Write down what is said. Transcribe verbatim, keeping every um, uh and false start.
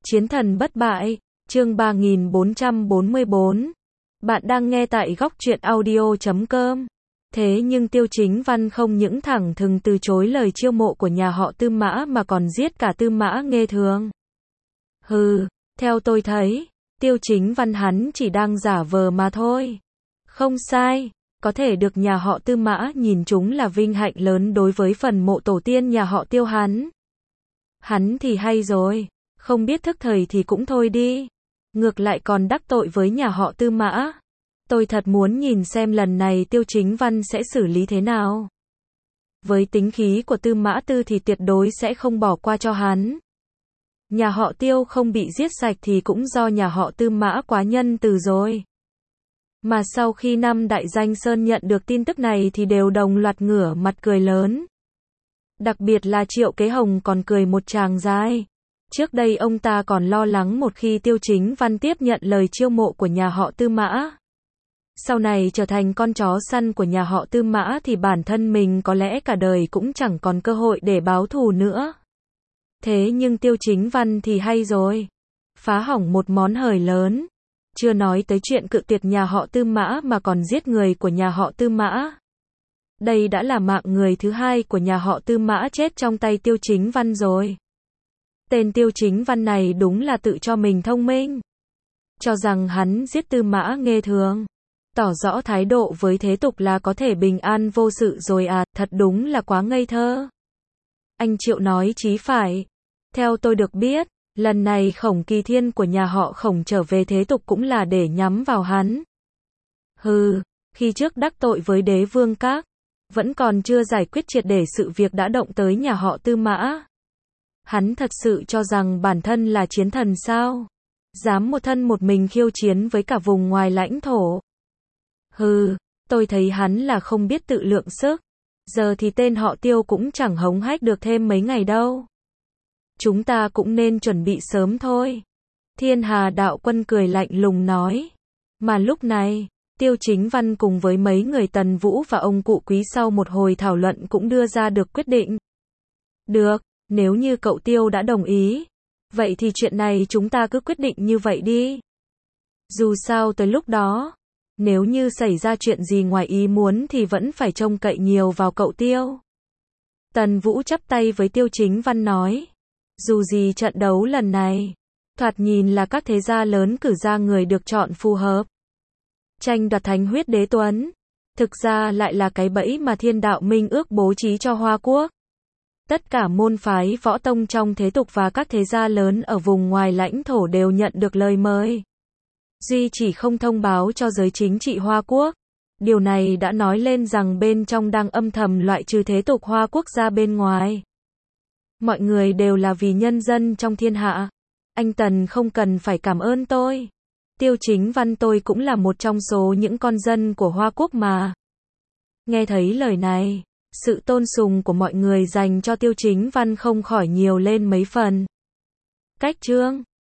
Chiến thần bất bại, chương ba nghìn bốn trăm bốn mươi bốn. Bạn đang nghe tại góc truyện audio chấm com. Thế nhưng Tiêu Chính Văn không những thẳng thừng từ chối lời chiêu mộ của nhà họ Tư Mã mà còn giết cả Tư Mã Nghê Thường. Hừ, theo tôi thấy, Tiêu Chính Văn hắn chỉ đang giả vờ mà thôi. Không sai, có thể được nhà họ Tư Mã nhìn chúng là vinh hạnh lớn đối với phần mộ tổ tiên nhà họ Tiêu hắn. Hắn thì hay rồi, không biết thức thời thì cũng thôi đi. Ngược lại còn đắc tội với nhà họ Tư Mã. Tôi thật muốn nhìn xem lần này Tiêu Chính Văn sẽ xử lý thế nào. Với tính khí của Tư Mã Tư thì tuyệt đối sẽ không bỏ qua cho hắn. Nhà họ Tiêu không bị giết sạch thì cũng do nhà họ Tư Mã quá nhân từ rồi. Mà sau khi năm đại danh sơn nhận được tin tức này thì đều đồng loạt ngửa mặt cười lớn. Đặc biệt là Triệu Kế Hồng còn cười một tràng dài. Trước đây ông ta còn lo lắng một khi Tiêu Chính Văn tiếp nhận lời chiêu mộ của nhà họ Tư Mã, sau này trở thành con chó săn của nhà họ Tư Mã thì bản thân mình có lẽ cả đời cũng chẳng còn cơ hội để báo thù nữa. Thế nhưng Tiêu Chính Văn thì hay rồi. Phá hỏng một món hời lớn. Chưa nói tới chuyện cự tuyệt nhà họ Tư Mã mà còn giết người của nhà họ Tư Mã. Đây đã là mạng người thứ hai của nhà họ Tư Mã chết trong tay Tiêu Chính Văn rồi. Tên Tiêu Chính Văn này đúng là tự cho mình thông minh. Cho rằng hắn giết Tư Mã Nghê Thường, tỏ rõ thái độ với thế tục là có thể bình an vô sự rồi à, thật đúng là quá ngây thơ. Anh Triệu nói chí phải. Theo tôi được biết, lần này Khổng Kỳ Thiên của nhà họ Khổng trở về thế tục cũng là để nhắm vào hắn. Hừ, khi trước đắc tội với Đế Vương Các, vẫn còn chưa giải quyết triệt để sự việc đã động tới nhà họ Tư Mã. Hắn thật sự cho rằng bản thân là chiến thần sao? Dám một thân một mình khiêu chiến với cả vùng ngoài lãnh thổ. Hừ, tôi thấy hắn là không biết tự lượng sức. Giờ thì tên họ Tiêu cũng chẳng hống hách được thêm mấy ngày đâu. Chúng ta cũng nên chuẩn bị sớm thôi. Thiên Hà Đạo Quân cười lạnh lùng nói. Mà lúc này, Tiêu Chính Văn cùng với mấy người Tần Vũ và ông cụ Quý sau một hồi thảo luận cũng đưa ra được quyết định. Được, nếu như cậu Tiêu đã đồng ý, vậy thì chuyện này chúng ta cứ quyết định như vậy đi. Dù sao tới lúc đó, nếu như xảy ra chuyện gì ngoài ý muốn thì vẫn phải trông cậy nhiều vào cậu Tiêu. Tần Vũ chắp tay với Tiêu Chính Văn nói. Dù gì trận đấu lần này, thoạt nhìn là các thế gia lớn cử ra người được chọn phù hợp. Tranh đoạt Thánh Huyết Đế Tuấn, thực ra lại là cái bẫy mà Thiên Đạo Minh ước bố trí cho Hoa Quốc. Tất cả môn phái võ tông trong thế tục và các thế gia lớn ở vùng ngoài lãnh thổ đều nhận được lời mời. Duy chỉ không thông báo cho giới chính trị Hoa Quốc. Điều này đã nói lên rằng bên trong đang âm thầm loại trừ thế tục Hoa Quốc ra bên ngoài. Mọi người đều là vì nhân dân trong thiên hạ. Anh Tần không cần phải cảm ơn tôi. Tiêu Chính Văn tôi cũng là một trong số những con dân của Hoa Quốc mà. Nghe thấy lời này, sự tôn sùng của mọi người dành cho Tiêu Chính Văn không khỏi nhiều lên mấy phần. Cách chương